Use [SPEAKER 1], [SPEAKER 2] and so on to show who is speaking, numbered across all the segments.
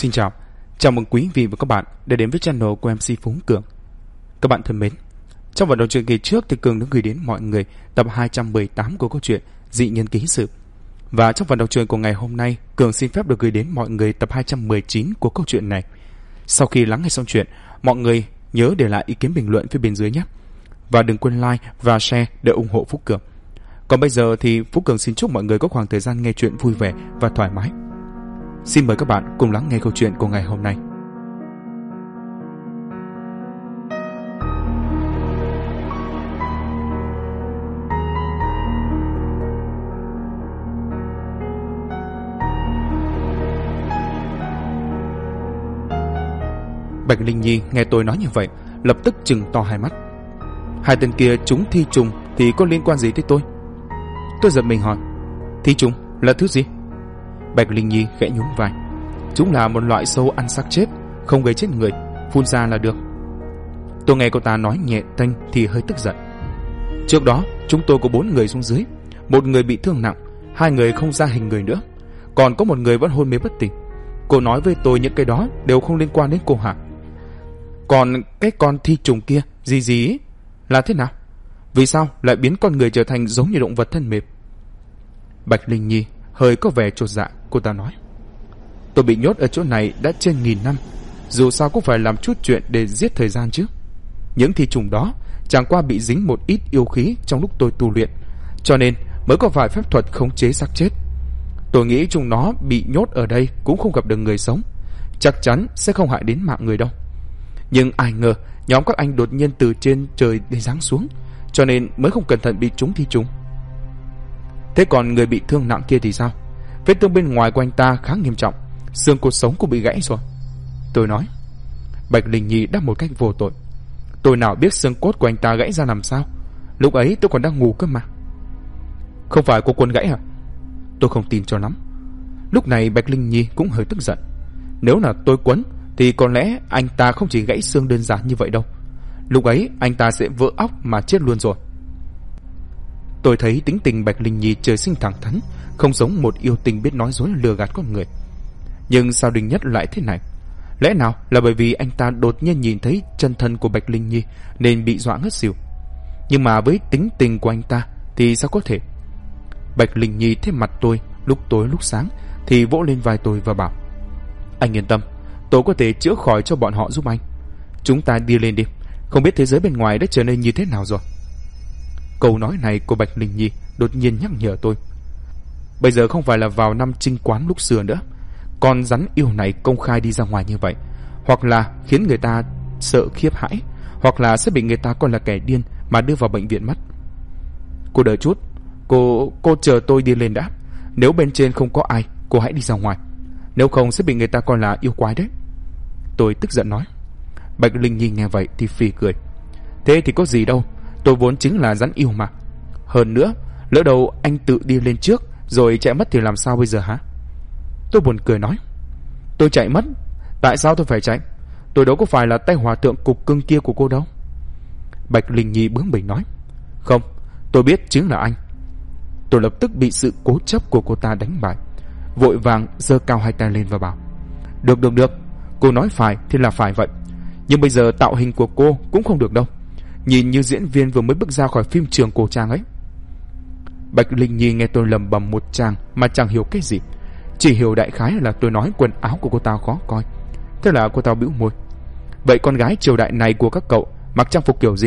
[SPEAKER 1] Xin chào mừng quý vị và các bạn đã đến với channel của MC Phú Cường. Các bạn thân mến, trong phần đầu truyện kỳ trước thì Cường đã gửi đến mọi người tập 218 của câu chuyện Dị Nhân Ký Sự. Và trong phần đầu truyện của ngày hôm nay, Cường xin phép được gửi đến mọi người tập 219 của câu chuyện này. Sau khi lắng nghe xong chuyện, mọi người nhớ để lại ý kiến bình luận phía bên dưới nhé. Và đừng quên like và share để ủng hộ Phú Cường. Còn bây giờ thì Phú Cường xin chúc mọi người có khoảng thời gian nghe chuyện vui vẻ và thoải mái. Xin mời các bạn cùng lắng nghe câu chuyện của ngày hôm nay. Bạch Linh Nhi nghe tôi nói như vậy, lập tức trừng to hai mắt. Hai tên kia chúng thi trùng thì có liên quan gì tới tôi? Tôi giật mình hỏi, thi trùng là thứ gì? Bạch Linh Nhi khẽ nhún vai. Chúng là một loại sâu ăn xác chết, không gây chết người, phun ra là được. Tôi nghe cô ta nói nhẹ tênh thì hơi tức giận. Trước đó chúng tôi có 4 người xuống dưới, một người bị thương nặng, 2 người không ra hình người nữa, còn có một người vẫn hôn mê bất tỉnh. Cô nói với tôi những cái đó đều không liên quan đến cô hả? Còn cái con thi trùng kia gì ấy, là thế nào? Vì sao lại biến con người trở thành giống như động vật thân mềm? Bạch Linh Nhi hơi có vẻ chột dạ. Cô ta nói, tôi bị nhốt ở chỗ này đã trên 1000 năm, dù sao cũng phải làm chút chuyện để giết thời gian chứ. Những thi trùng đó chẳng qua bị dính một ít yêu khí trong lúc tôi tu luyện, cho nên mới có vài phép thuật khống chế xác chết. Tôi nghĩ chúng nó bị nhốt ở đây cũng không gặp được người sống, chắc chắn sẽ không hại đến mạng người đâu. Nhưng ai ngờ nhóm các anh đột nhiên từ trên trời để giáng xuống, cho nên mới không cẩn thận bị trúng thi trùng. Thế còn người bị thương nặng kia thì sao? Vết thương bên ngoài của anh ta khá nghiêm trọng, xương cột sống cũng bị gãy rồi. Tôi nói. Bạch Linh Nhi đáp một cách vô tội. Tôi nào biết xương cốt của anh ta gãy ra làm sao? Lúc ấy tôi còn đang ngủ cơ mà. Không phải cô Quân gãy hả? Tôi không tin cho lắm. Lúc này Bạch Linh Nhi cũng hơi tức giận. Nếu là tôi quấn thì có lẽ anh ta không chỉ gãy xương đơn giản như vậy đâu. Lúc ấy anh ta sẽ vỡ óc mà chết luôn rồi. Tôi thấy tính tình Bạch Linh Nhi trời sinh thẳng thắn, không giống một yêu tình biết nói dối lừa gạt con người. Nhưng sao Đinh Nhất lại thế này? Lẽ nào là bởi vì anh ta đột nhiên nhìn thấy chân thân của Bạch Linh Nhi nên bị dọa ngất xỉu? Nhưng mà với tính tình của anh ta thì sao có thể? Bạch Linh Nhi thấy mặt tôi lúc tối lúc sáng thì vỗ lên vai tôi và bảo, anh yên tâm, tôi có thể chữa khỏi cho bọn họ giúp anh. Chúng ta đi lên đi, không biết thế giới bên ngoài đã trở nên như thế nào rồi. Câu nói này của Bạch Linh Nhi đột nhiên nhắc nhở tôi. Bây giờ không phải là vào năm Trinh Quán lúc xưa nữa. Con rắn yêu này công khai đi ra ngoài như vậy, hoặc là khiến người ta sợ khiếp hãi, hoặc là sẽ bị người ta coi là kẻ điên mà đưa vào bệnh viện mất. Cô đợi chút, cô chờ tôi đi lên đã. Nếu bên trên không có ai, cô hãy đi ra ngoài, nếu không sẽ bị người ta coi là yêu quái đấy. Tôi tức giận nói. Bạch Linh Nhi nghe vậy thì phì cười. Thế thì có gì đâu, tôi vốn chính là rắn yêu mà. Hơn nữa, lỡ đầu anh tự đi lên trước rồi chạy mất thì làm sao bây giờ hả? Tôi buồn cười nói. Tôi chạy mất? Tại sao tôi phải chạy? Tôi đâu có phải là tay hòa thượng cục cưng kia của cô đâu. Bạch Linh Nhi bướng bỉnh nói. Không, tôi biết chính là anh. Tôi lập tức bị sự cố chấp của cô ta đánh bại, vội vàng giơ cao hai tay lên và bảo, Được, cô nói phải thì là phải vậy. Nhưng bây giờ tạo hình của cô cũng không được đâu, nhìn như diễn viên vừa mới bước ra khỏi phim trường cổ trang ấy. Bạch Linh Nhi nghe tôi lầm bầm một tràng mà chẳng hiểu cái gì, chỉ hiểu đại khái là tôi nói quần áo của cô ta khó coi. Thế là cô ta bĩu môi. Vậy con gái triều đại này của các cậu mặc trang phục kiểu gì?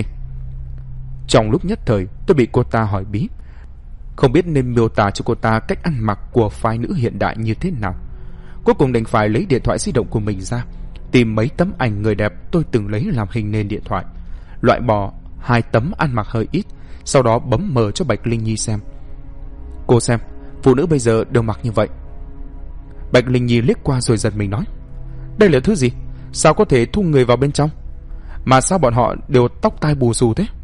[SPEAKER 1] Trong lúc nhất thời tôi bị cô ta hỏi bí, không biết nên miêu tả cho cô ta cách ăn mặc của phái nữ hiện đại như thế nào. Cuối cùng đành phải lấy điện thoại di động của mình ra, tìm mấy tấm ảnh người đẹp tôi từng lấy làm hình nền điện thoại, loại bỏ 2 tấm ăn mặc hơi ít, sau đó bấm mở cho Bạch Linh Nhi xem. Cô xem, phụ nữ bây giờ đều mặc như vậy. Bạch Linh Nhi liếc qua rồi giật mình nói, đây là thứ gì? Sao có thể thu người vào bên trong? Mà sao bọn họ đều tóc tai bù xù thế?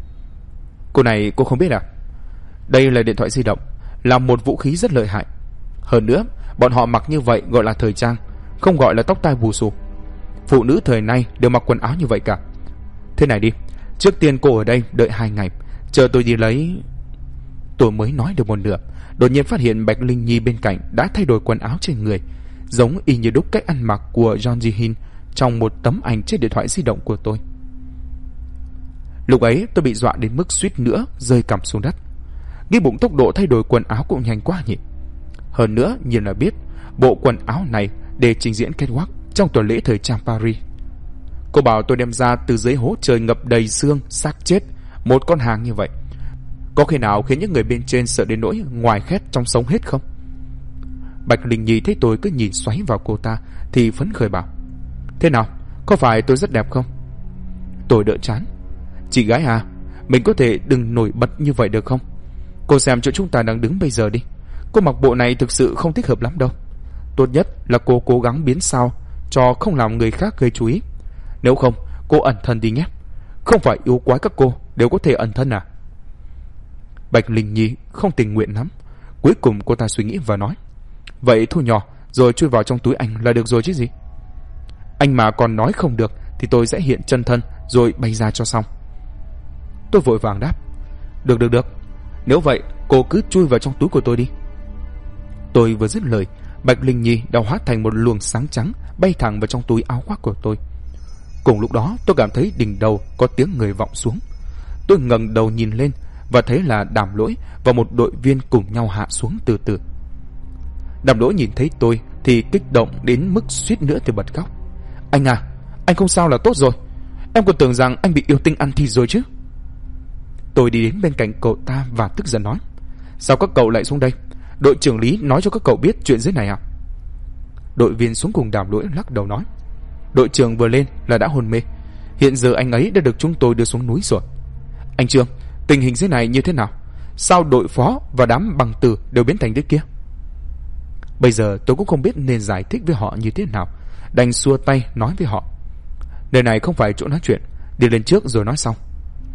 [SPEAKER 1] Cô này cô không biết à? Đây là điện thoại di động, là một vũ khí rất lợi hại. Hơn nữa, bọn họ mặc như vậy gọi là thời trang, không gọi là tóc tai bù xù. Phụ nữ thời nay đều mặc quần áo như vậy cả. Thế này đi, trước tiên cô ở đây đợi 2 ngày, chờ tôi đi lấy. Tôi mới nói được một nửa, đột nhiên phát hiện Bạch Linh Nhi bên cạnh đã thay đổi quần áo trên người, giống y như đúc cách ăn mặc của John Ji-hin trong một tấm ảnh trên điện thoại di động của tôi. Lúc ấy tôi bị dọa đến mức suýt nữa rơi cằm xuống đất. Nghĩ bụng tốc độ thay đổi quần áo cũng nhanh quá nhỉ. Hơn nữa nhìn là biết bộ quần áo này để trình diễn catwalk trong tuần lễ thời trang Paris. Cô bảo tôi đem ra từ dưới hố trời ngập đầy xương xác chết một con hàng như vậy, có khi nào khiến những người bên trên sợ đến nỗi ngoài khét trong sống hết không? Bạch Linh Nhi thấy tôi cứ nhìn xoáy vào cô ta thì phấn khởi bảo: thế nào, có phải tôi rất đẹp không? Tôi đỡ chán: chị gái à, mình có thể đừng nổi bật như vậy được không? Cô xem chỗ chúng ta đang đứng bây giờ đi. Cô mặc bộ này thực sự không thích hợp lắm đâu. Tốt nhất là cô cố gắng biến sao cho không làm người khác gây chú ý. Nếu không, cô ẩn thân đi nhé. Không phải yêu quái các cô đều có thể ẩn thân à? Bạch Linh Nhi không tình nguyện lắm. Cuối cùng cô ta suy nghĩ và nói: vậy thu nhỏ rồi chui vào trong túi anh là được rồi chứ gì. Anh mà còn nói không được thì tôi sẽ hiện chân thân rồi bay ra cho xong. Tôi vội vàng đáp: được. Nếu vậy cô cứ chui vào trong túi của tôi đi. Tôi vừa dứt lời, Bạch Linh Nhi đã hóa thành một luồng sáng trắng bay thẳng vào trong túi áo khoác của tôi. Cùng lúc đó tôi cảm thấy đỉnh đầu có tiếng người vọng xuống. Tôi ngẩng đầu nhìn lên và thấy là Đàm Lỗi và một đội viên cùng nhau hạ xuống từ từ. Đàm Lỗi nhìn thấy tôi thì kích động đến mức suýt nữa thì bật khóc. Anh à, anh không sao là tốt rồi. Em còn tưởng rằng anh bị yêu tinh ăn thịt rồi chứ. Tôi đi đến bên cạnh cậu ta và tức giận nói: sao các cậu lại xuống đây? Đội trưởng Lý nói cho các cậu biết chuyện dưới này à? Đội viên xuống cùng Đàm Lỗi lắc đầu nói: đội trưởng vừa lên là đã hôn mê. Hiện giờ anh ấy đã được chúng tôi đưa xuống núi rồi. Anh Trương, tình hình dưới này như thế nào? Sao đội phó và đám bằng tử đều biến thành thế kia? Bây giờ tôi cũng không biết nên giải thích với họ như thế nào, đành xua tay nói với họ: nơi này không phải chỗ nói chuyện, đi lên trước rồi nói sau.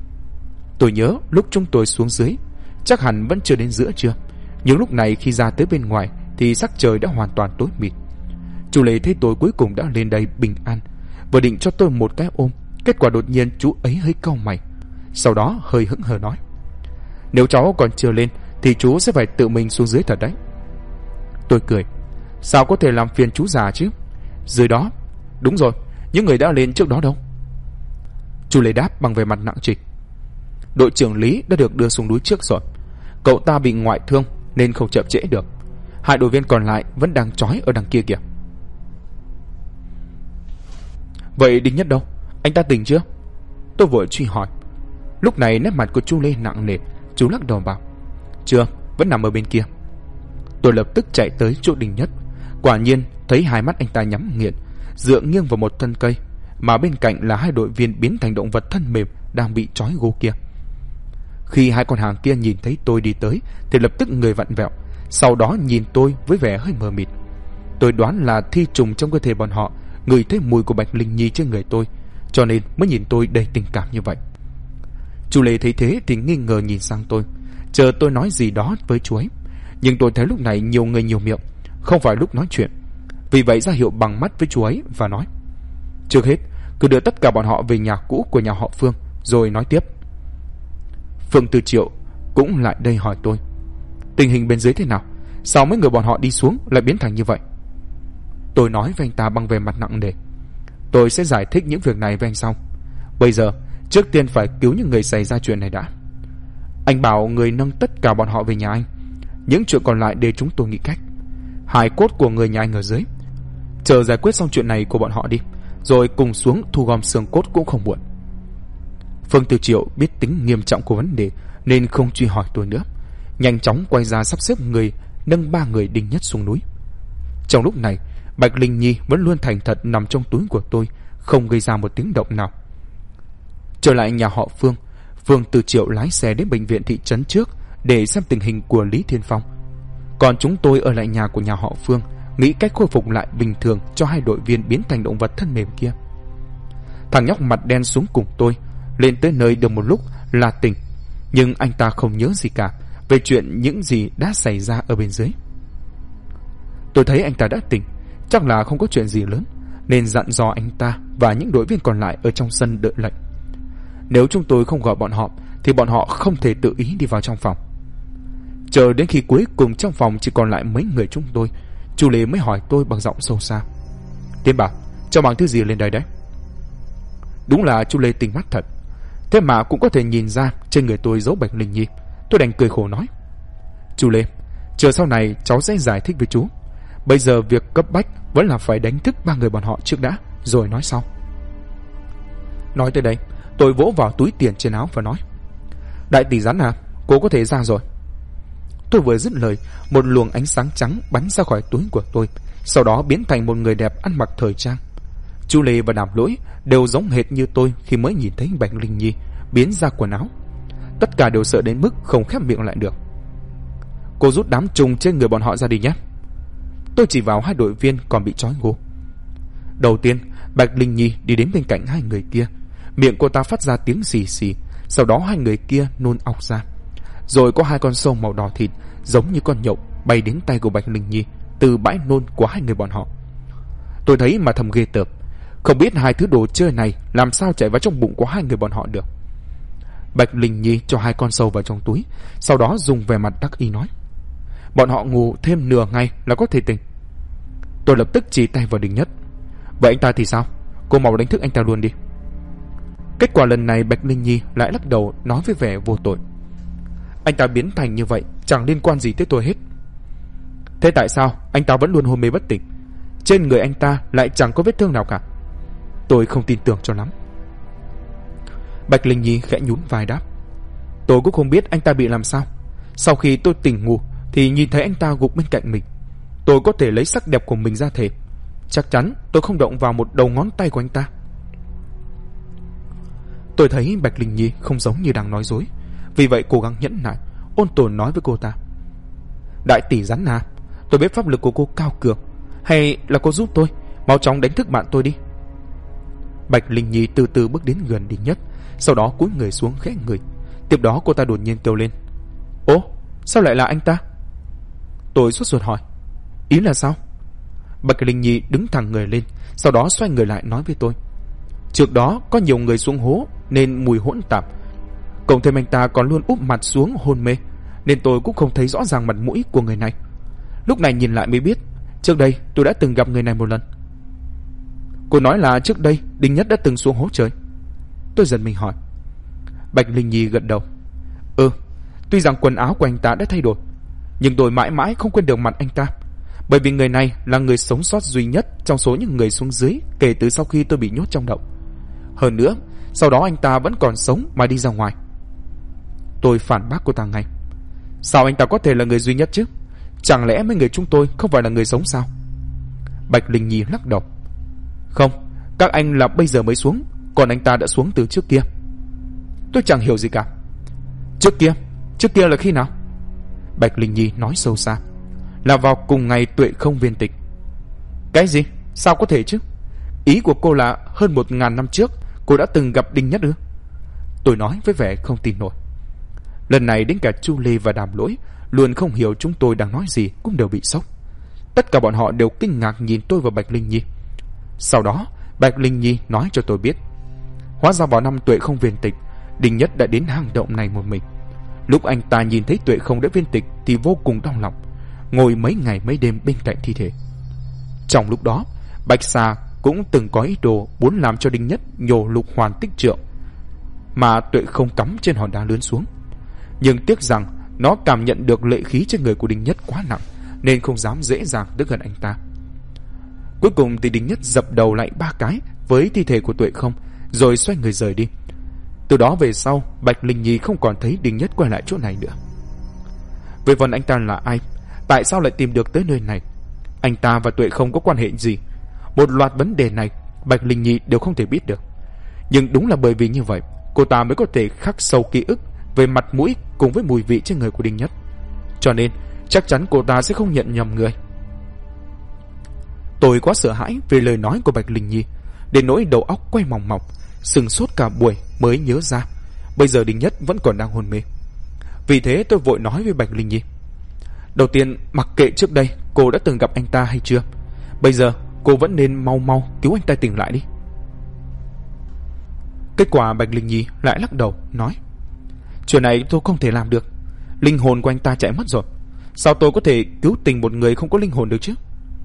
[SPEAKER 1] Tôi nhớ lúc chúng tôi xuống dưới chắc hẳn vẫn chưa đến giữa trưa, nhưng lúc này khi ra tới bên ngoài thì sắc trời đã hoàn toàn tối mịt. Chú Lê thấy tôi cuối cùng đã lên đây bình an, vừa định cho tôi một cái ôm, kết quả đột nhiên chú ấy hơi cau mày, sau đó hơi hững hờ nói: nếu cháu còn chưa lên thì chú sẽ phải tự mình xuống dưới thật đấy. Tôi cười: sao có thể làm phiền chú già chứ? Dưới đó. Đúng rồi, những người đã lên trước đó đâu? Chú Lê đáp bằng vẻ mặt nặng trịch: đội trưởng Lý đã được đưa xuống núi trước rồi. Cậu ta bị ngoại thương nên không chậm trễ được. Hai đội viên còn lại vẫn đang trói ở đằng kia kìa. Vậy Đinh Nhất đâu? Anh ta tỉnh chưa? Tôi vội truy hỏi. Lúc này nét mặt của chú Lê nặng nề, chú lắc đầu bảo: chưa, vẫn nằm ở bên kia. Tôi lập tức chạy tới chỗ Đinh Nhất. Quả nhiên thấy hai mắt anh ta nhắm nghiền, dựa nghiêng vào một thân cây, mà bên cạnh là hai đội viên biến thành động vật thân mềm đang bị trói gô kia. Khi hai con hàng kia nhìn thấy tôi đi tới thì lập tức người vặn vẹo, sau đó nhìn tôi với vẻ hơi mờ mịt. Tôi đoán là thi trùng trong cơ thể bọn họ ngửi thấy mùi của Bạch Linh Nhi trên người tôi, cho nên mới nhìn tôi đầy tình cảm như vậy. Chú Lê thấy thế thì nghi ngờ nhìn sang tôi, chờ tôi nói gì đó với chú ấy. Nhưng tôi thấy lúc này nhiều người nhiều miệng, không phải lúc nói chuyện, vì vậy ra hiệu bằng mắt với chú ấy và nói: trước hết cứ đưa tất cả bọn họ về nhà cũ của nhà họ Phương rồi nói tiếp. Phương Từ Triệu cũng lại đây hỏi tôi: tình hình bên dưới thế nào? Sao mấy người bọn họ đi xuống lại biến thành như vậy? Tôi nói với anh ta bằng vẻ mặt nặng nề: tôi sẽ giải thích những việc này với anh sau. Bây giờ trước tiên phải cứu những người xảy ra chuyện này đã. Anh bảo người nâng tất cả bọn họ về nhà anh, những chuyện còn lại để chúng tôi nghĩ cách. Hài cốt của người nhà anh ở dưới, chờ giải quyết xong chuyện này của bọn họ đi, rồi cùng xuống thu gom xương cốt cũng không muộn. Phương Từ Triệu biết tính nghiêm trọng của vấn đề nên không truy hỏi tôi nữa, nhanh chóng quay ra sắp xếp người nâng 3 người Đinh Nhất xuống núi. Trong lúc này Bạch Linh Nhi vẫn luôn thành thật nằm trong túi của tôi, không gây ra một tiếng động nào. Trở lại nhà họ Phương, Phương Từ Triệu lái xe đến bệnh viện thị trấn trước để xem tình hình của Lý Thiên Phong. Còn chúng tôi ở lại nhà của nhà họ Phương, nghĩ cách khôi phục lại bình thường cho hai đội viên biến thành động vật thân mềm kia. Thằng nhóc mặt đen xuống cùng tôi, lên tới nơi được một lúc là tỉnh, nhưng anh ta không nhớ gì cả về chuyện những gì đã xảy ra ở bên dưới. Tôi thấy anh ta đã tỉnh, chắc là không có chuyện gì lớn, nên dặn dò anh ta và những đội viên còn lại ở trong sân đợi lệnh. Nếu chúng tôi không gọi bọn họ thì bọn họ không thể tự ý đi vào trong phòng. Chờ đến khi cuối cùng trong phòng chỉ còn lại mấy người chúng Chu Lê mới hỏi tôi bằng giọng sâu xa: Tiên Bảo, cháu mang thứ gì lên đây đấy? Đúng là Chu Lê tinh mắt thật, thế mà cũng có thể nhìn ra trên người tôi giấu Bạch Linh Nhi. Tôi đành cười khổ nói: Chu Lê, chờ sau này cháu sẽ giải thích với chú. Bây giờ việc cấp bách vẫn là phải đánh thức ba người bọn họ trước đã, rồi nói sau. Nói tới đây, tôi vỗ vào túi tiền trên áo và nói: Đại tỷ Rắn à, cô có thể ra rồi. Tôi vừa dứt lời, một luồng ánh sáng trắng bắn ra khỏi túi của tôi, sau đó biến thành một người đẹp ăn mặc thời trang. Chu Lê và Đàm Lỗi đều giống hệt như tôi khi mới nhìn thấy Bạch Linh Nhi biến ra quần áo. Tất cả đều sợ đến mức không khép miệng lại được. Cô rút đám trùng trên người bọn họ ra đi nhé. Tôi chỉ vào hai đội viên còn bị trói gô. Đầu tiên, Bạch Linh Nhi đi đến bên cạnh hai người kia, miệng cô ta phát ra tiếng xì xì. Sau đó hai người kia nôn ọc ra. Rồi có hai con sâu màu đỏ thịt giống như con nhộng bay đến tay của Bạch Linh Nhi từ bãi nôn của hai người bọn họ. Tôi thấy mà thầm ghê tởm, không biết hai thứ đồ chơi này làm sao chạy vào trong bụng của hai người bọn họ được. Bạch Linh Nhi cho hai con sâu vào trong túi, sau đó dùng vẻ mặt đắc ý nói: Bọn họ ngủ thêm nửa ngày là có thể tỉnh. Tôi lập tức chỉ tay vào Đình Nhất: Vậy anh ta thì sao? Cô mau đánh thức anh ta luôn đi. Kết quả lần này Bạch Linh Nhi lại lắc đầu nói với vẻ vô tội: Anh ta biến thành như vậy chẳng liên quan gì tới tôi hết. Thế tại sao anh ta vẫn luôn hôn mê bất tỉnh? Trên người anh ta lại chẳng có vết thương nào cả. Tôi không tin tưởng cho lắm. Bạch Linh Nhi khẽ nhún vai đáp: Tôi cũng không biết anh ta bị làm sao. Sau khi tôi tỉnh ngủ thì nhìn thấy anh ta gục bên cạnh mình. Tôi có thể lấy sắc đẹp của mình ra thể. Chắc chắn tôi không động vào một đầu ngón tay của anh ta. Tôi thấy Bạch Linh Nhi không giống như đang nói dối, vì vậy cố gắng nhẫn nại, ôn tồn nói với cô ta: Đại tỷ Rắn à, tôi biết pháp lực của cô cao cường, hay là cô giúp tôi mau chóng đánh thức bạn tôi đi. Bạch Linh Nhi từ từ bước đến gần Đình Nhất, sau đó cúi người xuống khẽ người. Tiếp đó cô ta đột nhiên kêu lên: Ố, sao lại là anh ta? Tôi sốt ruột hỏi: Ý là sao? Bạch Linh Nhi đứng thẳng người lên, sau đó xoay người lại nói với tôi: Trước đó có nhiều người xuống hố nên mùi hỗn tạp, cộng thêm anh ta còn luôn úp mặt xuống hôn mê, nên tôi cũng không thấy rõ ràng mặt mũi của người này. Lúc này nhìn lại mới biết, trước đây tôi đã từng gặp người này một lần. Cô nói là trước đây Đinh Nhất đã từng xuống hố trời? Tôi giật mình hỏi. Bạch Linh Nhi gật đầu: Tuy rằng quần áo của anh ta đã thay đổi, nhưng tôi mãi mãi không quên được mặt anh ta, bởi vì người này là người sống sót duy nhất trong số những người xuống dưới kể từ sau khi tôi bị nhốt trong động. Hơn nữa, sau đó anh ta vẫn còn sống mà đi ra ngoài. Tôi phản bác cô ta ngay: Sao anh ta có thể là người duy nhất chứ? Chẳng lẽ mấy người chúng tôi không phải là người sống sao? Bạch Linh Nhi lắc đầu: Không, các anh là bây giờ mới xuống, còn anh ta đã xuống từ trước kia. Tôi chẳng hiểu gì cả. Trước kia? Trước kia là khi nào? Bạch Linh Nhi nói sâu xa: Là vào cùng ngày Tuệ Không viên tịch. Cái gì? Sao có thể chứ? Ý của cô là hơn 1000 năm trước cô đã từng gặp Đinh Nhất ư? Tôi nói với vẻ không tin nổi. Lần này đến cả Chu Lê và Đàm Lỗi luôn không hiểu chúng tôi đang nói gì cũng đều bị sốc. Tất cả bọn họ đều kinh ngạc nhìn tôi và Bạch Linh Nhi. Sau đó Bạch Linh Nhi nói cho tôi biết, hóa ra vào năm Tuệ Không viên tịch, Đinh Nhất đã đến hang động này một mình. Lúc anh ta nhìn thấy Tuệ Không đã viên tịch thì vô cùng đau lòng, ngồi mấy ngày mấy đêm bên cạnh thi thể. Trong lúc đó, Bạch Xà cũng từng có ý đồ muốn làm cho Đinh Nhất nhổ Lục Hoàn Tích Trượng mà Tuệ Không cắm trên hòn đá lớn xuống. Nhưng tiếc rằng nó cảm nhận được lệ khí trên người của Đinh Nhất quá nặng, nên không dám dễ dàng tới gần anh ta. Cuối cùng thì Đinh Nhất dập đầu lại 3 cái với thi thể của Tuệ Không, rồi xoay người rời đi. Từ đó về sau, Bạch Linh Nhi không còn thấy Đinh Nhất quay lại chỗ này nữa. Về phần anh ta là ai, tại sao lại tìm được tới nơi này, anh ta và Tuệ Không có quan hệ gì, một loạt vấn đề này Bạch Linh Nhi đều không thể biết được. Nhưng đúng là bởi vì như vậy, cô ta mới có thể khắc sâu ký ức về mặt mũi cùng với mùi vị trên người của Đinh Nhất. Cho nên chắc chắn cô ta sẽ không nhận nhầm người. Tôi quá sợ hãi về lời nói của Bạch Linh Nhi, đến nỗi đầu óc quay mòng mòng, sừng sốt cả buổi mới nhớ ra bây giờ Đinh Nhất vẫn còn đang hôn mê. Vì thế tôi vội nói với Bạch Linh Nhi: Đầu tiên, mặc kệ trước đây cô đã từng gặp anh ta hay chưa, bây giờ cô vẫn nên mau mau cứu anh ta tỉnh lại đi. Kết quả Bạch Linh Nhi lại lắc đầu nói: Chuyện này tôi không thể làm được. Linh hồn của anh ta chạy mất rồi, sao tôi có thể cứu tình một người không có linh hồn được chứ?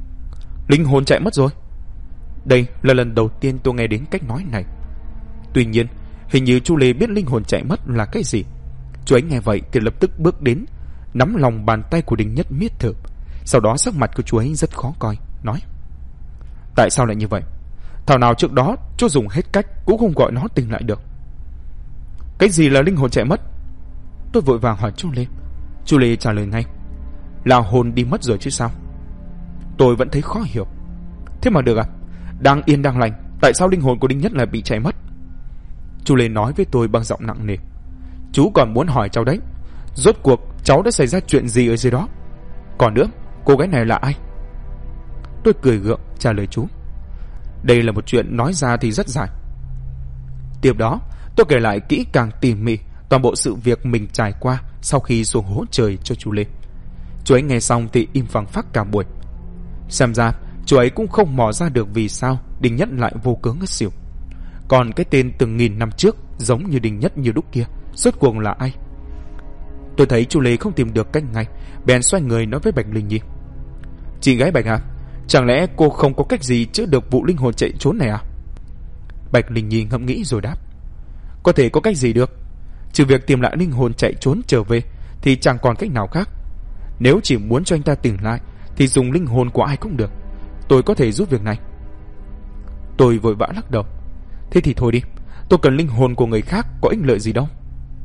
[SPEAKER 1] Linh hồn chạy mất rồi. Đây là lần đầu tiên tôi nghe đến cách nói này. Tuy nhiên, hình như chú Lê biết linh hồn chạy mất là cái gì. Chú ấy nghe vậy thì lập tức bước đến, nắm lòng bàn tay của Đinh Nhất miết thử. Sau đó sắc mặt của chú ấy rất khó coi, nói: Tại sao lại như vậy? Thảo nào trước đó chú dùng hết cách cũng không gọi nó tỉnh lại được. Cái gì là linh hồn chạy mất? Tôi vội vàng hỏi chú Lê. Chú Lê trả lời ngay: Là hồn đi mất rồi chứ sao. Tôi vẫn thấy khó hiểu. Thế mà được à? Đang yên đang lành, tại sao linh hồn của Đinh Nhất lại bị chạy mất? Chú Lê nói với tôi bằng giọng nặng nề: Chú còn muốn hỏi cháu đấy, rốt cuộc cháu đã xảy ra chuyện gì ở dưới đó? Còn nữa, cô gái này là ai? Tôi cười gượng trả lời chú: Đây là một chuyện nói ra thì rất dài. Tiếp đó tôi kể lại kỹ càng tỉ mỉ toàn bộ sự việc mình trải qua sau khi xuống hố trời cho chú Lê. Chú ấy nghe xong thì im phăng phắc cả buổi. Xem ra chú ấy cũng không mò ra được vì sao Đinh Nhất lại vô cớ ngất xỉu. Còn cái tên từng nghìn năm trước giống như Đinh Nhất như đúc kia, rốt cuộc là ai? Tôi thấy chú Lê không tìm được cách ngay, bèn xoay người nói với Bạch Linh Nhi: Chị gái Bạch à, chẳng lẽ cô không có cách gì chữa được vụ linh hồn chạy trốn này à? Bạch Linh Nhi ngẫm nghĩ rồi đáp: Có thể có cách gì được, trừ việc tìm lại linh hồn chạy trốn trở về thì chẳng còn cách nào khác. Nếu chỉ muốn cho anh ta tỉnh lại thì dùng linh hồn của ai cũng được. Tôi có thể giúp việc này. Tôi vội vã lắc đầu: Thế thì thôi đi, tôi cần linh hồn của người khác có ích lợi gì đâu.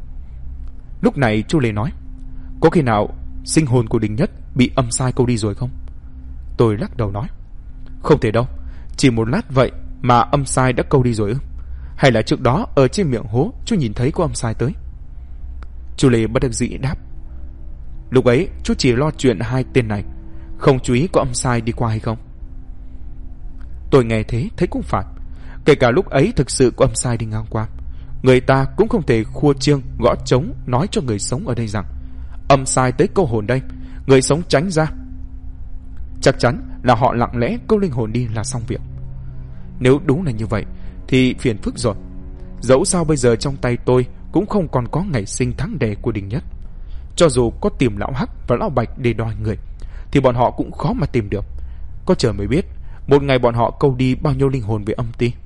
[SPEAKER 1] Lúc này chú Lê nói: Có khi nào sinh hồn của Đinh Nhất bị âm sai câu đi rồi không? Tôi lắc đầu nói: Không thể đâu, chỉ một lát vậy mà âm sai đã câu đi rồi ư? Hay là trước đó ở trên miệng hố chú nhìn thấy có âm sai tới? Chú Lê bất đắc dĩ đáp: Lúc ấy chú chỉ lo chuyện hai tên này, không chú ý có âm sai đi qua hay không. Tôi nghe thế thấy cũng phải. Kể cả lúc ấy thực sự có âm sai đi ngang qua, người ta cũng không thể khua chiêng gõ trống nói cho người sống ở đây rằng âm sai tới câu hồn đây, người sống tránh ra. Chắc chắn là họ lặng lẽ câu linh hồn đi là xong việc. Nếu đúng là như vậy thì phiền phức rồi. Dẫu sao bây giờ trong tay tôi cũng không còn có ngày sinh tháng đẻ của Đinh Nhất. Cho dù có tìm lão Hắc và lão Bạch để đòi người thì bọn họ cũng khó mà tìm được. Có chờ mới biết một ngày bọn họ câu đi bao nhiêu linh hồn về âm ti.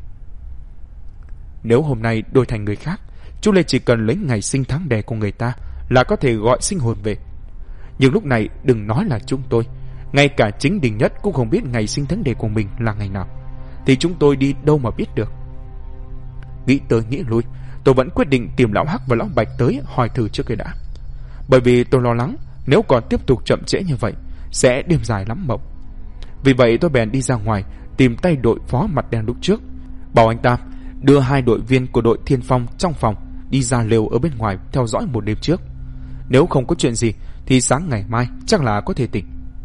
[SPEAKER 1] Nếu hôm nay đổi thành người khác, chú Lê chỉ cần lấy ngày sinh tháng đẻ của người ta là có thể gọi sinh hồn về. Nhưng lúc này đừng nói là chúng tôi, ngay cả chính Đinh Nhất cũng không biết ngày sinh tháng đẻ của mình là ngày nào, thì chúng tôi đi đâu mà biết được. Nghĩ tới nghĩ lui, tôi vẫn quyết định tìm lão Hắc và lão Bạch tới hỏi thử trước cái đã. Bởi vì tôi lo lắng nếu còn tiếp tục chậm trễ như vậy sẽ đêm dài lắm mộng. Vì vậy tôi bèn đi ra ngoài tìm tay đội phó mặt đen lúc trước, bảo anh ta đưa hai đội viên của đội Thiên Phong trong phòng đi ra lều ở bên ngoài theo dõi một đêm trước. Nếu không có chuyện gì thì sáng ngày mai chắc là có thể tỉnh.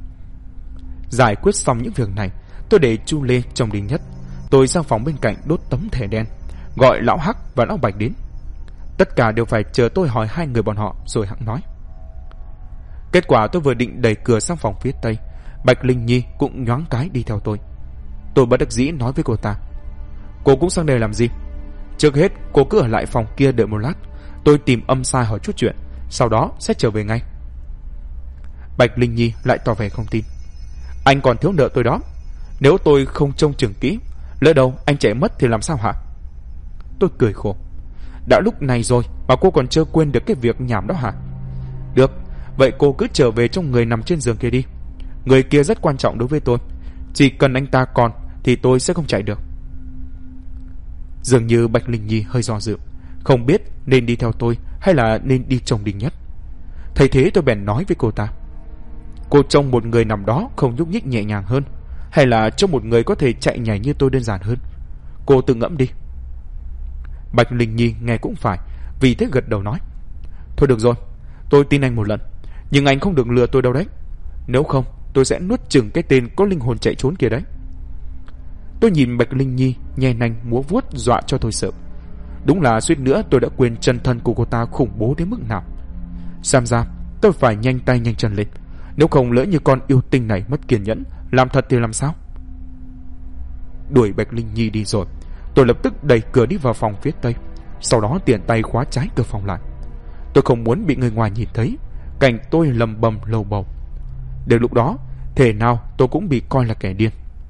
[SPEAKER 1] Giải quyết xong những việc này, tôi để chú Lê trông Đinh Nhất. Tôi sang phòng bên cạnh đốt tấm thẻ đen, gọi lão Hắc và lão Bạch đến. Tất cả đều phải chờ tôi hỏi hai người bọn họ rồi hẵng nói. Kết quả tôi vừa định đẩy cửa sang phòng phía tây, Bạch Linh Nhi cũng nhoáng cái đi theo tôi. Tôi bất đắc dĩ nói với cô ta: Cô cũng sang đây làm gì? Trước hết cô cứ ở lại phòng kia đợi một lát, tôi tìm âm sai hỏi chút chuyện, sau đó sẽ trở về ngay. Bạch Linh Nhi lại tỏ vẻ không tin: Anh còn thiếu nợ tôi đó. Nếu tôi không trông chừng kỹ, lỡ đâu anh chạy mất thì làm sao hả? Tôi cười khổ: Đã lúc này rồi mà cô còn chưa quên được cái việc nhảm đó hả? Được, vậy cô cứ trở về trong người nằm trên giường kia đi. Người kia rất quan trọng đối với tôi, chỉ cần anh ta còn thì tôi sẽ không chạy được. Dường như Bạch Linh Nhi hơi do dự, không biết nên đi theo tôi hay là nên đi trông Đinh Nhất. Thấy thế tôi bèn nói với cô ta: Cô trông một người nằm đó không nhúc nhích nhẹ nhàng hơn, hay là trông một người có thể chạy nhảy như tôi đơn giản hơn? Cô tự ngẫm đi. Bạch Linh Nhi nghe cũng phải, vì thế gật đầu nói: Thôi được rồi, tôi tin anh một lần, nhưng anh không được lừa tôi đâu đấy. Nếu không tôi sẽ nuốt chửng cái tên có linh hồn chạy trốn kia đấy. Tôi nhìn Bạch Linh Nhi nhe nanh múa vuốt dọa cho tôi sợ. Đúng là suýt nữa tôi đã quên chân thân của cô ta khủng bố đến mức nào. Xem ra tôi phải nhanh tay nhanh chân lên, nếu không lỡ như con yêu tinh này mất kiên nhẫn làm thật thì làm sao? Đuổi Bạch Linh Nhi đi rồi, tôi lập tức đẩy cửa đi vào phòng phía tây, sau đó tiện tay khóa trái cửa phòng lại. Tôi không muốn bị người ngoài nhìn thấy cảnh tôi lầm bầm lầu bầu. Đến lúc đó thể nào tôi cũng bị coi là kẻ điên.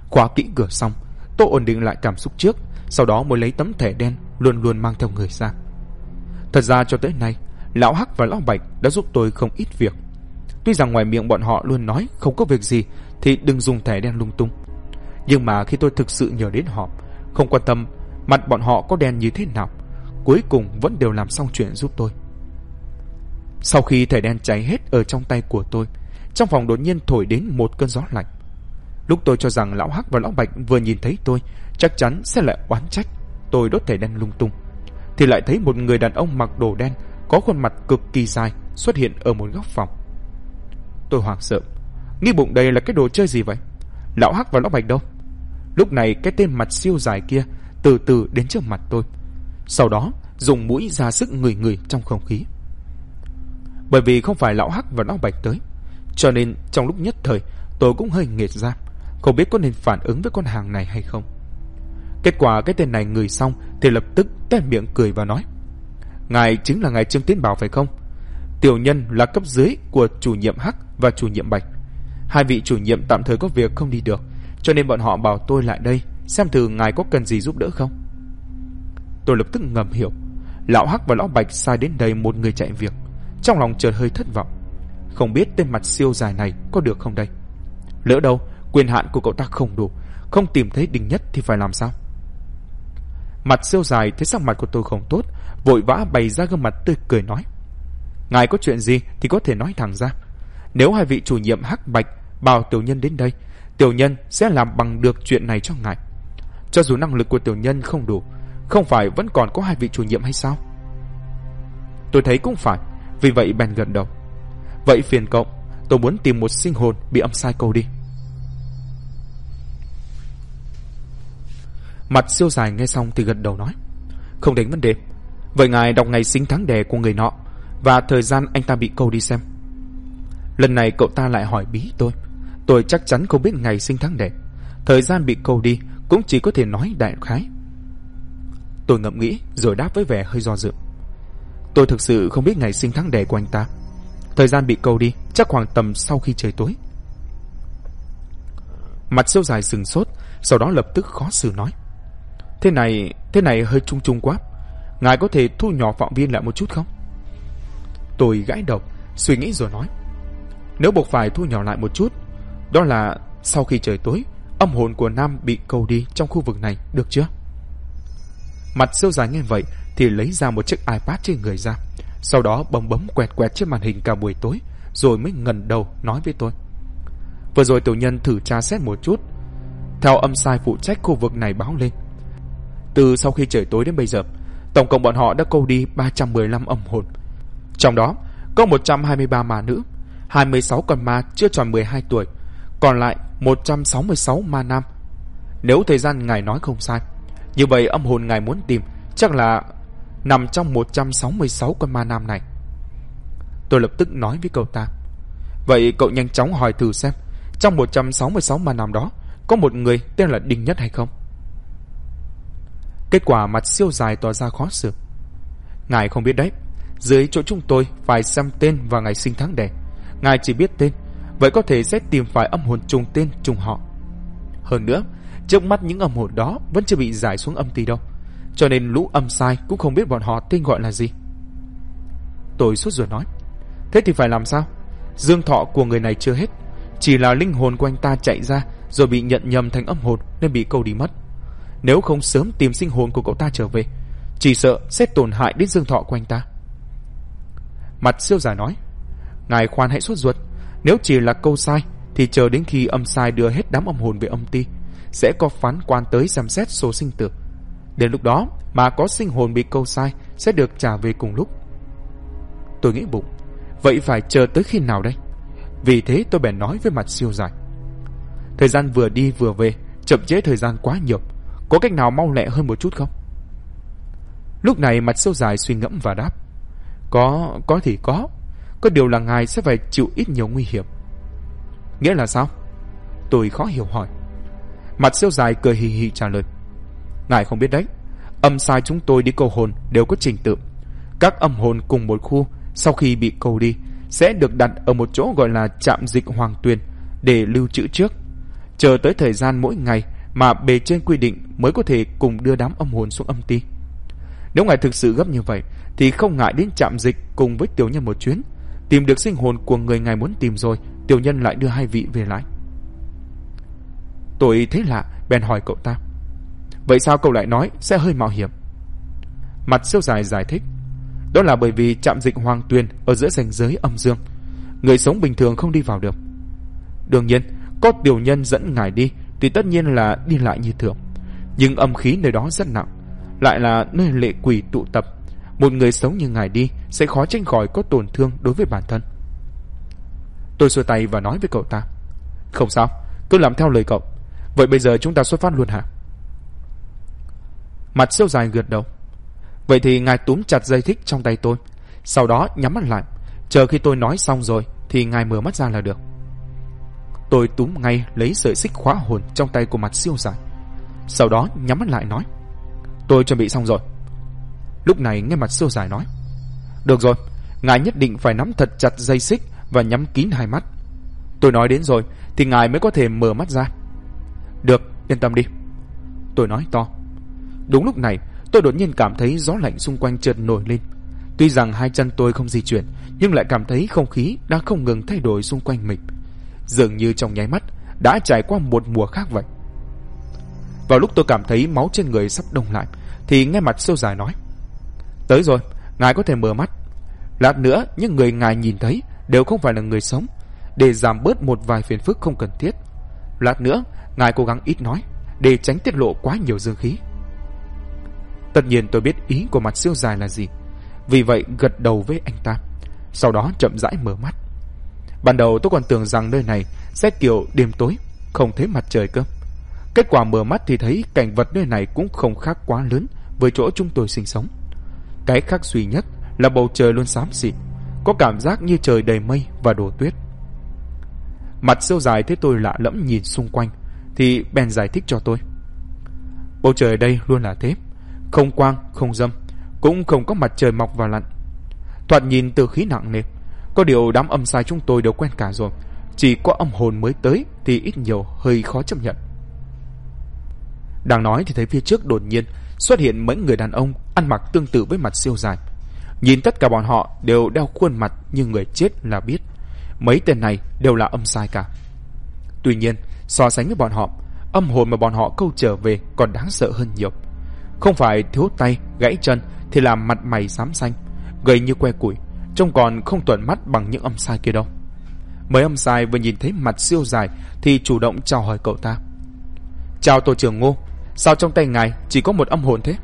[SPEAKER 1] Khóa kỹ cửa xong, tôi ổn định lại cảm xúc trước, sau đó mới lấy tấm thẻ đen luôn luôn mang theo người ra. Thật ra cho tới nay, lão Hắc và lão Bạch đã giúp tôi không ít việc. Tuy rằng ngoài miệng bọn họ luôn nói không có việc gì thì đừng dùng thẻ đen lung tung, nhưng mà khi tôi thực sự nhờ đến họ, không quan tâm mặt bọn họ có đen như thế nào, cuối cùng vẫn đều làm xong chuyện giúp tôi. Sau khi thẻ đen cháy hết ở trong tay của tôi, trong phòng đột nhiên thổi đến một cơn gió lạnh. Lúc tôi cho rằng lão Hắc và lão Bạch vừa nhìn thấy tôi chắc chắn sẽ lại oán trách tôi đốt thẻ đen lung tung, thì lại thấy một người đàn ông mặc đồ đen, có khuôn mặt cực kỳ dài xuất hiện ở một góc phòng. Tôi hoảng sợ, nghĩ bụng đây là cái đồ chơi gì vậy? Lão Hắc và lão Bạch đâu? Lúc này cái tên mặt siêu dài kia từ từ đến trước mặt tôi, sau đó dùng mũi ra sức ngửi trong không khí. Bởi vì không phải lão Hắc và lão Bạch tới, cho nên trong lúc nhất thời tôi cũng hơi nghệt ra, không biết có nên phản ứng với con hàng này hay không. Kết quả cái tên này ngửi xong thì lập tức tét miệng cười và nói: "Ngài chính là ngài Trương Tiến Bảo phải không? Tiểu nhân là cấp dưới của chủ nhiệm Hắc và chủ nhiệm Bạch. Hai vị chủ nhiệm tạm thời có việc không đi được, cho nên bọn họ bảo tôi lại đây xem thử ngài có cần gì giúp đỡ không." Tôi lập tức ngầm hiểu, lão Hắc và lão Bạch sai đến đây một người chạy việc, trong lòng chợt hơi thất vọng. Không biết tên mặt siêu dài này có được không đây? Lỡ đâu quyền hạn của cậu ta không đủ, không tìm thấy Đinh Nhất thì phải làm sao? Mặt siêu dài thấy sắc mặt của tôi không tốt, vội vã bày ra gương mặt tươi cười nói: "Ngài có chuyện gì thì có thể nói thẳng ra. Nếu hai vị chủ nhiệm Hắc Bạch bảo tiểu nhân đến đây, tiểu nhân sẽ làm bằng được chuyện này cho ngài. Cho dù năng lực của tiểu nhân không đủ, không phải vẫn còn có hai vị chủ nhiệm hay sao?" Tôi thấy cũng phải, vì vậy bèn gật đầu: "Vậy phiền cậu, tôi muốn tìm một sinh hồn bị âm sai câu đi." Mặt siêu dài nghe xong thì gật đầu nói: "Không thành vấn đề. Vậy ngài đọc ngày sinh tháng đẻ của người nọ và thời gian anh ta bị câu đi xem." Lần này cậu ta lại hỏi bí tôi chắc chắn không biết ngày sinh tháng đẻ, thời gian bị câu đi cũng chỉ có thể nói đại khái. Tôi ngẫm nghĩ rồi đáp với vẻ hơi do dự: "Tôi thực sự không biết ngày sinh tháng đẻ của anh ta. Thời gian bị câu đi chắc khoảng tầm sau khi trời tối." Mặt siêu dài sừng sốt, sau đó lập tức khó xử nói: Thế này hơi chung chung quá. Ngài có thể thu nhỏ phạm vi lại một chút không?" Tôi gãi đầu, suy nghĩ rồi nói: "Nếu buộc phải thu nhỏ lại một chút, đó là sau khi trời tối, âm hồn của Nam bị câu đi trong khu vực này, được chưa?" Mặt siêu dài nghe vậy thì lấy ra một chiếc iPad trên người ra, sau đó bấm quẹt trên màn hình cả buổi tối, rồi mới ngẩng đầu nói với tôi: "Vừa rồi tiểu nhân thử tra xét một chút, theo âm sai phụ trách khu vực này báo lên, từ sau khi trời tối đến bây giờ, tổng cộng bọn họ đã câu đi 315 âm hồn. Trong đó có 123 ma nữ, 26 con ma chưa tròn 12 tuổi, còn lại 166 ma nam. Nếu thời gian ngài nói không sai, như vậy âm hồn ngài muốn tìm chắc là nằm trong 166 con ma nam này." Tôi lập tức nói với cậu ta: "Vậy cậu nhanh chóng hỏi thử xem, trong 166 ma nam đó có một người tên là Đinh Nhất hay không?" Kết quả mặt siêu dài tỏ ra khó xử: "Ngài không biết đấy, dưới chỗ chúng tôi phải xem tên và ngày sinh tháng đẻ. Ngài chỉ biết tên, vậy có thể sẽ tìm phải âm hồn trùng tên trùng họ. Hơn nữa, trước mắt những âm hồn đó vẫn chưa bị giải xuống âm ty đâu, cho nên lũ âm sai cũng không biết bọn họ tên gọi là gì." Tôi sốt ruột nói: "Thế thì phải làm sao? Dương thọ của người này chưa hết, chỉ là linh hồn của anh ta chạy ra rồi bị nhận nhầm thành âm hồn nên bị câu đi mất. Nếu không sớm tìm sinh hồn của cậu ta trở về, chỉ sợ sẽ tổn hại đến dương thọ của anh ta." Mặt siêu dài nói: "Ngài khoan hãy sốt ruột, nếu chỉ là câu sai thì chờ đến khi âm sai đưa hết đám âm hồn về âm ty, sẽ có phán quan tới xem xét số sinh tử. Đến lúc đó mà có sinh hồn bị câu sai sẽ được trả về cùng lúc." Tôi nghĩ bụng, vậy phải chờ tới khi nào đây? Vì thế tôi bèn nói với mặt siêu dài: "Thời gian vừa đi vừa về, chậm trễ thời gian quá nhiều, có cách nào mau lẹ hơn một chút không?" Lúc này mặt siêu dài suy ngẫm và đáp: Có thì có điều là ngài sẽ phải chịu ít nhiều nguy hiểm." "Nghĩa là sao?" Tôi khó hiểu hỏi. Mặt siêu dài cười hì hì trả lời: "Ngài không biết đấy, âm sai chúng tôi đi câu hồn đều có trình tự. Các âm hồn cùng một khu sau khi bị câu đi sẽ được đặt ở một chỗ gọi là trạm dịch hoàng tuyền để lưu trữ trước. chờ tới thời gian mỗi ngày mà bề trên quy định mới có thể cùng đưa đám âm hồn xuống âm ti. Nếu ngài thực sự gấp như vậy thì không ngại đến trạm dịch cùng với tiểu nhân một chuyến, tìm được sinh hồn của người ngài muốn tìm rồi, tiểu nhân lại đưa hai vị về lại. Tôi thấy lạ, bèn hỏi cậu ta, vậy sao cậu lại nói sẽ hơi mạo hiểm? Mặt Siêu Dài giải thích, đó là bởi vì trạm dịch Hoàng Tuyền ở giữa ranh giới âm dương, người sống bình thường không đi vào được. Đương nhiên, có tiểu nhân dẫn ngài đi thì tất nhiên là đi lại như thường, nhưng âm khí nơi đó rất nặng, lại là nơi lệ quỷ tụ tập. Một người sống như ngài đi sẽ khó tránh khỏi có tổn thương đối với bản thân. Tôi xua tay và nói với cậu ta, không sao, cứ làm theo lời cậu. Vậy bây giờ chúng ta xuất phát luôn hả? Mặt Siêu Dài gật đầu. Vậy thì ngài túm chặt dây thích trong tay tôi, sau đó nhắm mắt lại, chờ khi tôi nói xong rồi thì ngài mở mắt ra là được. Tôi túm ngay lấy sợi xích khóa hồn trong tay của Mặt Siêu Dài, sau đó nhắm mắt lại nói, tôi chuẩn bị xong rồi. Lúc này nghe Mặt Siêu Dài nói, được rồi, ngài nhất định phải nắm thật chặt dây xích và nhắm kín hai mắt. Tôi nói đến rồi thì ngài mới có thể mở mắt ra. Được, yên tâm đi, tôi nói to. Đúng lúc này tôi đột nhiên cảm thấy gió lạnh xung quanh chợt nổi lên. Tuy rằng hai chân tôi không di chuyển, nhưng lại cảm thấy không khí đang không ngừng thay đổi xung quanh mình, dường như trong nháy mắt đã trải qua một mùa khác vậy. Vào lúc tôi cảm thấy máu trên người sắp đông lại thì nghe Mặt Siêu Dài nói, tới rồi, ngài có thể mở mắt. Lát nữa những người ngài nhìn thấy đều không phải là người sống, để giảm bớt một vài phiền phức không cần thiết. Lát nữa ngài cố gắng ít nói để tránh tiết lộ quá nhiều dương khí. Tất nhiên tôi biết ý của Mặt Siêu Dài là gì, vì vậy gật đầu với anh ta, sau đó chậm rãi mở mắt. Ban đầu tôi còn tưởng rằng nơi này sẽ kiểu đêm tối, không thấy mặt trời cơ. Kết quả mở mắt thì thấy cảnh vật nơi này cũng không khác quá lớn với chỗ chúng tôi sinh sống. Cái khác duy nhất là bầu trời luôn xám xịt, có cảm giác như trời đầy mây và đổ tuyết. Mặt Siêu Dài thấy tôi lạ lẫm nhìn xung quanh thì bèn giải thích cho tôi, bầu trời ở đây luôn là thế, không quang không dâm, cũng không có mặt trời mọc và lặn. Thoạt nhìn từ khí nặng nề, có điều đám âm sai chúng tôi đều quen cả rồi, chỉ có âm hồn mới tới thì ít nhiều hơi khó chấp nhận. Đang nói thì thấy phía trước đột nhiên xuất hiện mấy người đàn ông ăn mặc tương tự với Mặt Siêu Dài. Nhìn tất cả bọn họ đều đeo khuôn mặt như người chết là biết mấy tên này đều là âm sai cả. Tuy nhiên so sánh với bọn họ, âm hồn mà bọn họ câu trở về còn đáng sợ hơn nhiều. Không phải thiếu tay gãy chân thì làm mặt mày xám xanh, gầy như que củi, trông còn không thuận mắt bằng những âm sai kia đâu. Mấy âm sai vừa nhìn thấy Mặt Siêu Dài thì chủ động chào hỏi cậu ta, chào tổ trưởng Ngô, sao trong tay ngài chỉ có một âm hồn thế?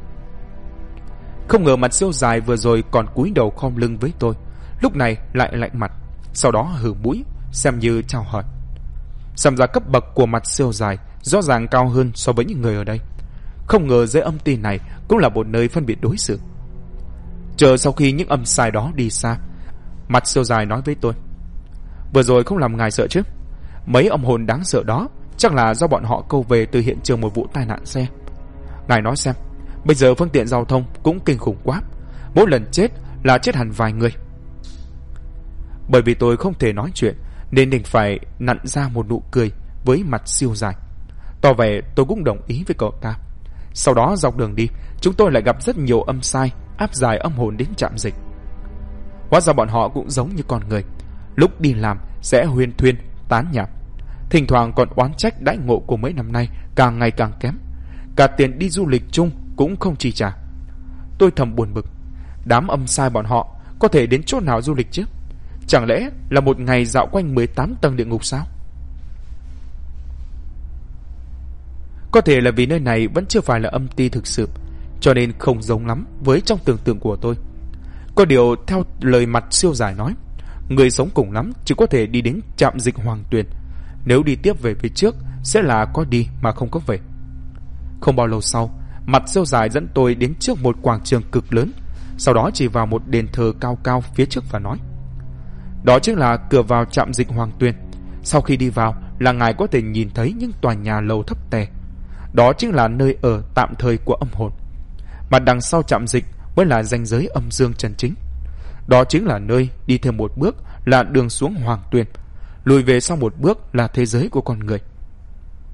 [SPEAKER 1] Không ngờ Mặt Siêu Dài vừa rồi còn cúi đầu khom lưng với tôi, lúc này lại lạnh mặt, sau đó hừ mũi xem như chào hỏi. Xem ra cấp bậc của Mặt Siêu Dài rõ ràng cao hơn so với những người ở đây. Không ngờ giới âm ti này cũng là một nơi phân biệt đối xử. Chờ sau khi những âm sai đó đi xa, Mặt Siêu Dài nói với tôi, vừa rồi không làm ngài sợ chứ? Mấy âm hồn đáng sợ đó chắc là do bọn họ câu về từ hiện trường một vụ tai nạn xe. Ngài nói xem, bây giờ phương tiện giao thông cũng kinh khủng quá, mỗi lần chết là chết hẳn vài người. Bởi vì tôi không thể nói chuyện nên đành phải nặn ra một nụ cười với Mặt Siêu Dài, tỏ vẻ tôi cũng đồng ý với cậu ta. Sau đó dọc đường đi, chúng tôi lại gặp rất nhiều âm sai áp giải âm hồn đến trạm dịch. Hóa ra bọn họ cũng giống như con người, lúc đi làm sẽ huyên thuyên tán nhảm, thỉnh thoảng còn oán trách đãi ngộ của mấy năm nay càng ngày càng kém, cả tiền đi du lịch chung cũng không chi trả. Tôi thầm buồn bực, đám âm sai bọn họ có thể đến chỗ nào du lịch chứ? Chẳng lẽ là một ngày dạo quanh 18 tầng địa ngục sao? Có thể là vì nơi này vẫn chưa phải là âm ti thực sự, cho nên không giống lắm với trong tưởng tượng của tôi. Có điều theo lời Mặt Siêu Dài nói, người sống cùng lắm chỉ có thể đi đến trạm dịch Hoàng Tuyền, nếu đi tiếp về phía trước sẽ là có đi mà không có về. Không bao lâu sau, Mặt Siêu Dài dẫn tôi đến trước một quảng trường cực lớn, sau đó chỉ vào một đền thờ cao cao phía trước và nói, đó chính là cửa vào trạm dịch Hoàng Tuyền. Sau khi đi vào là ngài có thể nhìn thấy những tòa nhà lầu thấp tè, đó chính là nơi ở tạm thời của âm hồn. Mà đằng sau trạm dịch mới là ranh giới âm dương chân chính, đó chính là nơi đi thêm một bước là đường xuống Hoàng Tuyền, lùi về sau một bước là thế giới của con người.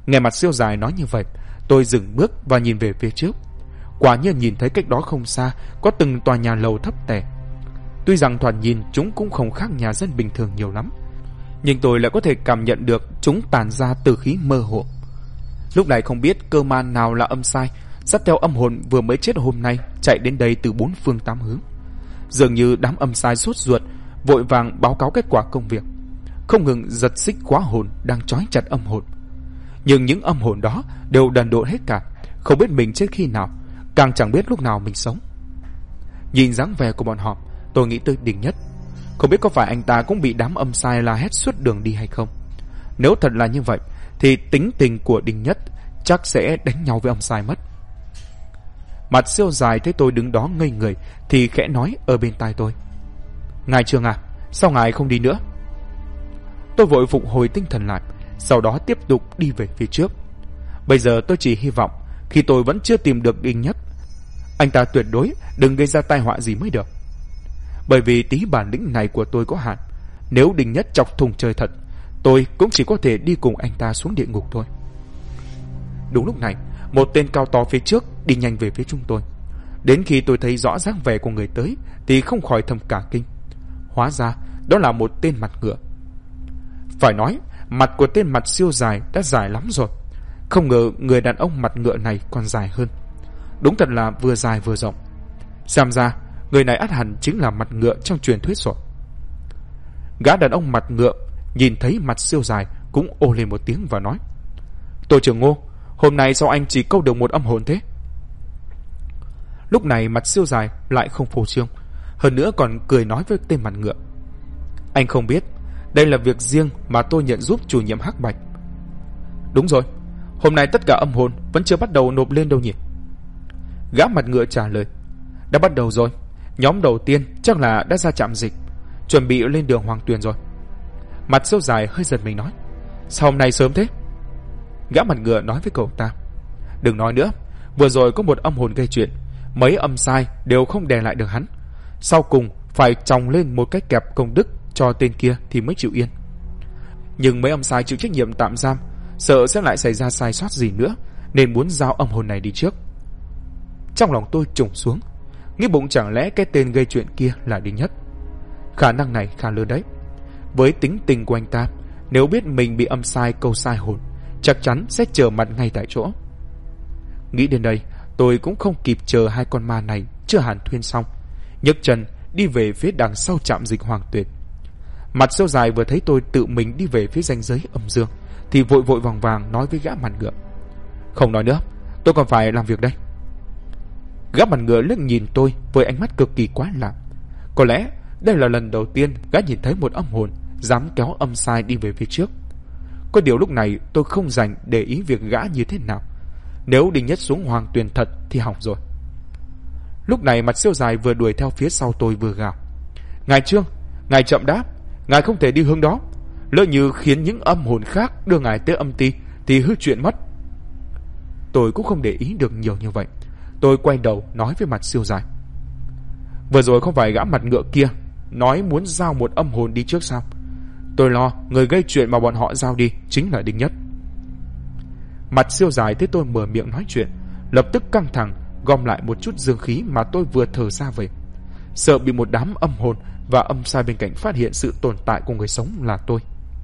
[SPEAKER 1] Nghe mặt siêu dài nói như vậy, tôi dừng bước và nhìn về phía trước. Quả nhiên nhìn thấy cách đó không xa có từng tòa nhà lầu thấp tè. Tuy rằng thoạt nhìn chúng cũng không khác nhà dân bình thường nhiều lắm, nhưng tôi lại có thể cảm nhận được chúng tàn ra từ khí mơ hồ. Lúc này không biết cơ ma nào là âm sai dắt theo âm hồn vừa mới chết hôm nay chạy đến đây từ bốn phương tám hướng. Dường như đám âm sai sốt ruột, vội vàng báo cáo kết quả công việc, không ngừng giật xích khóa hồn đang trói chặt âm hồn. Nhưng những âm hồn đó đều đần độn hết cả, không biết mình chết khi nào, càng chẳng biết lúc nào mình sống. Nhìn dáng vẻ của bọn họ, tôi nghĩ tới Đình Nhất. Không biết có phải anh ta cũng bị đám âm sai la hét suốt đường đi hay không. Nếu thật là như vậy thì tính tình của Đình Nhất chắc sẽ đánh nhau với âm sai mất. Mặt siêu dài thấy tôi đứng đó ngây người thì khẽ nói ở bên tai tôi: "Ngài Trường à, sao ngài không đi nữa?" Tôi vội phục hồi tinh thần lại, sau đó tiếp tục đi về phía trước. Bây giờ tôi chỉ hy vọng khi tôi vẫn chưa tìm được Đình Nhất, anh ta tuyệt đối đừng gây ra tai họa gì mới được. Bởi vì tí bản lĩnh này của tôi có hạn, nếu Đình Nhất chọc thùng trời thật, tôi cũng chỉ có thể đi cùng anh ta xuống địa ngục thôi. Đúng lúc này, một tên cao to phía trước đi nhanh về phía chúng tôi. Đến khi tôi thấy rõ dáng vẻ của người tới thì không khỏi thầm cả kinh. Hóa ra đó là một tên mặt ngựa. Phải nói, mặt của tên mặt siêu dài đã dài lắm rồi. Không ngờ người đàn ông mặt ngựa này còn dài hơn. Đúng thật là vừa dài vừa rộng. Xem ra người này ắt hẳn chính là mặt ngựa trong truyền thuyết rồi. Gã đàn ông mặt ngựa nhìn thấy mặt siêu dài cũng ồ lên một tiếng và nói: "Tổ trưởng Ngô, hôm nay sao anh chỉ câu được một âm hồn thế?" Lúc này mặt siêu dài lại không phô trương, hơn nữa còn cười nói với tên mặt ngựa: "Anh không biết, đây là việc riêng mà tôi nhận giúp chủ nhiệm Hắc Bạch." "Đúng rồi, hôm nay tất cả âm hồn vẫn chưa bắt đầu nộp lên đâu nhỉ?" Gã mặt ngựa trả lời: "Đã bắt đầu rồi, nhóm đầu tiên chắc là đã ra trạm dịch, chuẩn bị lên đường Hoàng Tuyền rồi." Mặt siêu dài hơi giật mình nói: "Sao hôm nay sớm thế?" Gã mặt ngựa nói với cậu ta: "Đừng nói nữa, vừa rồi có một âm hồn gây chuyện, mấy âm sai đều không đè lại được hắn, sau cùng phải chồng lên một cái kẹp công đức cho tên kia thì mới chịu yên. Nhưng mấy âm sai chịu trách nhiệm tạm giam, sợ sẽ lại xảy ra sai sót gì nữa, nên muốn giao âm hồn này đi trước." Trong lòng tôi trùng xuống, nghĩ bụng chẳng lẽ cái tên gây chuyện kia là Đinh Nhất. Khả năng này khá lớn đấy. Với tính tình của anh ta, nếu biết mình bị âm sai câu sai hồn, chắc chắn sẽ trở mặt ngay tại chỗ. Nghĩ đến đây, tôi cũng không kịp chờ hai con ma này chưa hàn thuyên xong, nhấc chân đi về phía đằng sau trạm dịch Hoàng Tuyền. Mặt siêu dài vừa thấy tôi tự mình đi về phía ranh giới âm dương thì vội vội vàng vàng nói với gã mặt ngựa: "Không nói nữa, tôi còn phải làm việc đây." Gã mặt ngựa liếc nhìn tôi với ánh mắt cực kỳ quái lạ. Có lẽ đây là lần đầu tiên gã nhìn thấy một âm hồn dám kéo âm sai đi về phía trước. Có điều lúc này tôi không dành để ý việc gã như thế nào. Nếu Đinh Nhất xuống Hoàng Tuyền thật thì hỏng rồi. Lúc này mặt siêu dài vừa đuổi theo phía sau tôi vừa gào: "Ngài Trương, ngài chậm đáp, ngài không thể đi hướng đó. Lỡ như khiến những âm hồn khác đưa ngài tới âm ti thì hư chuyện mất." Tôi cũng không để ý được nhiều như vậy. Tôi quay đầu nói với mặt siêu dài: "Vừa rồi không phải gã mặt ngựa kia nói muốn giao một âm hồn đi trước sao? Tôi lo người gây chuyện mà bọn họ giao đi chính là Đinh Nhất." Mặt siêu dài thấy tôi mở miệng nói chuyện, lập tức căng thẳng, gom lại một chút dương khí mà tôi vừa thở ra về, sợ bị một đám âm hồn và âm sai bên cạnh phát hiện sự tồn tại của người sống là tôi.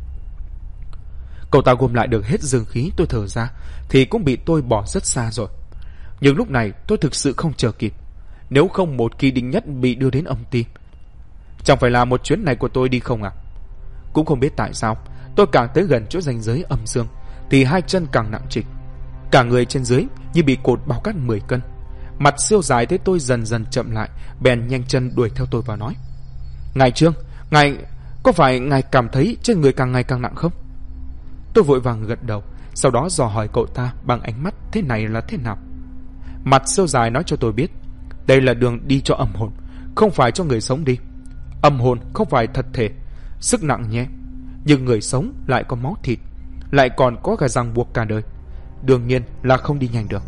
[SPEAKER 1] Cậu ta gom lại được hết dương khí tôi thở ra thì cũng bị tôi bỏ rất xa rồi. Nhưng lúc này tôi thực sự không chờ kịp. Nếu không một khi Đinh Nhất bị đưa đến âm ti, chẳng phải là một chuyến này của tôi đi không à? Cũng không biết tại sao tôi càng tới gần chỗ ranh giới âm dương thì hai chân càng nặng trịch, cả người trên dưới như bị cột bao cát 10 cân. Mặt siêu dài thấy tôi dần dần chậm lại, bèn nhanh chân đuổi theo tôi và nói: "Ngài Trương, có phải ngài cảm thấy trên người càng ngày càng nặng không?" Tôi vội vàng gật đầu, sau đó dò hỏi cậu ta bằng ánh mắt thế này là thế nào. Mặt siêu dài nói cho tôi biết đây là đường đi cho âm hồn, không phải cho người sống đi. Âm hồn không phải thật thể, sức nặng nhẹ, nhưng người sống lại có máu thịt, lại còn có cả ràng buộc cả đời, đương nhiên là không đi nhanh được.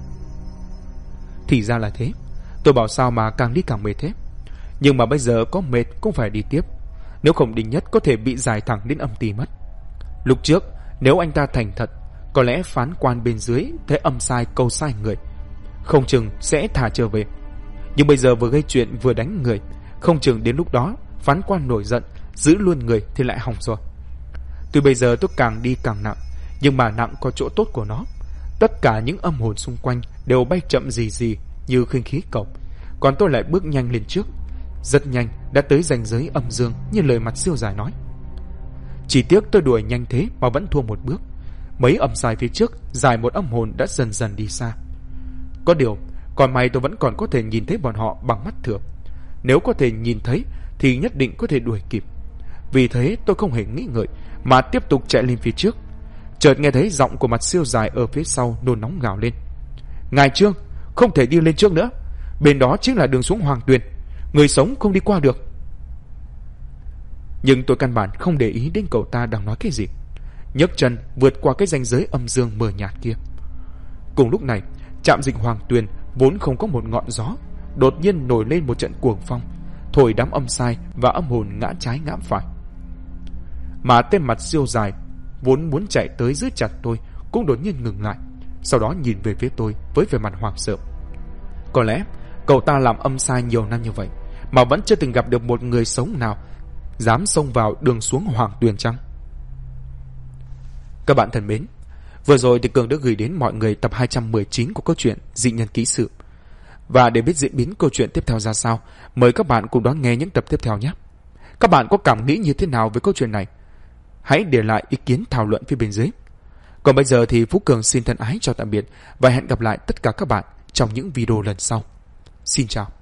[SPEAKER 1] Thì ra là thế. Tôi bảo sao mà càng đi càng mệt thế. Nhưng mà bây giờ có mệt cũng phải đi tiếp, nếu không Đinh Nhất có thể bị giải thẳng đến âm ti mất. Lúc trước nếu anh ta thành thật, Có lẽ phán quan bên dưới thấy âm sai câu sai người, không chừng sẽ thả trở về. Nhưng bây giờ vừa gây chuyện vừa đánh người, không chừng đến lúc đó phán quan nổi giận giữ luôn người thì lại hỏng rồi. Tuy bây giờ tôi càng đi càng nặng, nhưng mà nặng có chỗ tốt của nó. Tất cả những âm hồn xung quanh đều bay chậm rì rì như khinh khí cầu, còn tôi lại bước nhanh lên trước. Rất nhanh đã tới ranh giới âm dương như lời Mặt Siêu Dài nói. Chỉ tiếc tôi đuổi nhanh thế mà vẫn thua một bước. Mấy âm sai phía trước dài một âm hồn đã dần dần đi xa. Có điều còn may tôi vẫn còn có thể nhìn thấy bọn họ bằng mắt thường. Nếu có thể nhìn thấy thì nhất định có thể đuổi kịp. Vì thế tôi không hề nghĩ ngợi mà tiếp tục chạy lên phía trước. Chợt nghe thấy giọng của Mặt Siêu Dài ở phía sau nôn nóng gào lên: Ngài Trương, không thể đi lên trước nữa. Bên đó chính là đường xuống Hoàng Tuyền, người sống không đi qua được. Nhưng tôi căn bản không để ý đến cậu ta đang nói cái gì, nhấc chân vượt qua cái ranh giới âm dương mờ nhạt kia. Cùng lúc này, trạm dịch Hoàng Tuyền vốn không có một ngọn gió, đột nhiên nổi lên một trận cuồng phong, thổi đám âm sai và âm hồn ngã trái ngã phải. Mà tên Mặt Siêu Dài vốn muốn chạy tới giữ chặt tôi cũng đột nhiên ngừng lại, sau đó nhìn về phía tôi với vẻ mặt hoảng sợ. Có lẽ cậu ta làm âm sai nhiều năm như vậy mà vẫn chưa từng gặp được một người sống nào dám xông vào đường xuống Hoàng Tuyền chăng? Các bạn thân mến, vừa rồi thì Cường đã gửi đến mọi người tập 219 của câu chuyện Dị Nhân Ký Sự. Và để biết diễn biến câu chuyện tiếp theo ra sao, mời các bạn cùng đón nghe những tập tiếp theo nhé. Các bạn có cảm nghĩ như thế nào về câu chuyện này? Hãy để lại ý kiến thảo luận phía bên dưới. Còn bây giờ thì Phú Cường xin thân ái chào tạm biệt và hẹn gặp lại tất cả các bạn trong những video lần sau. Xin chào.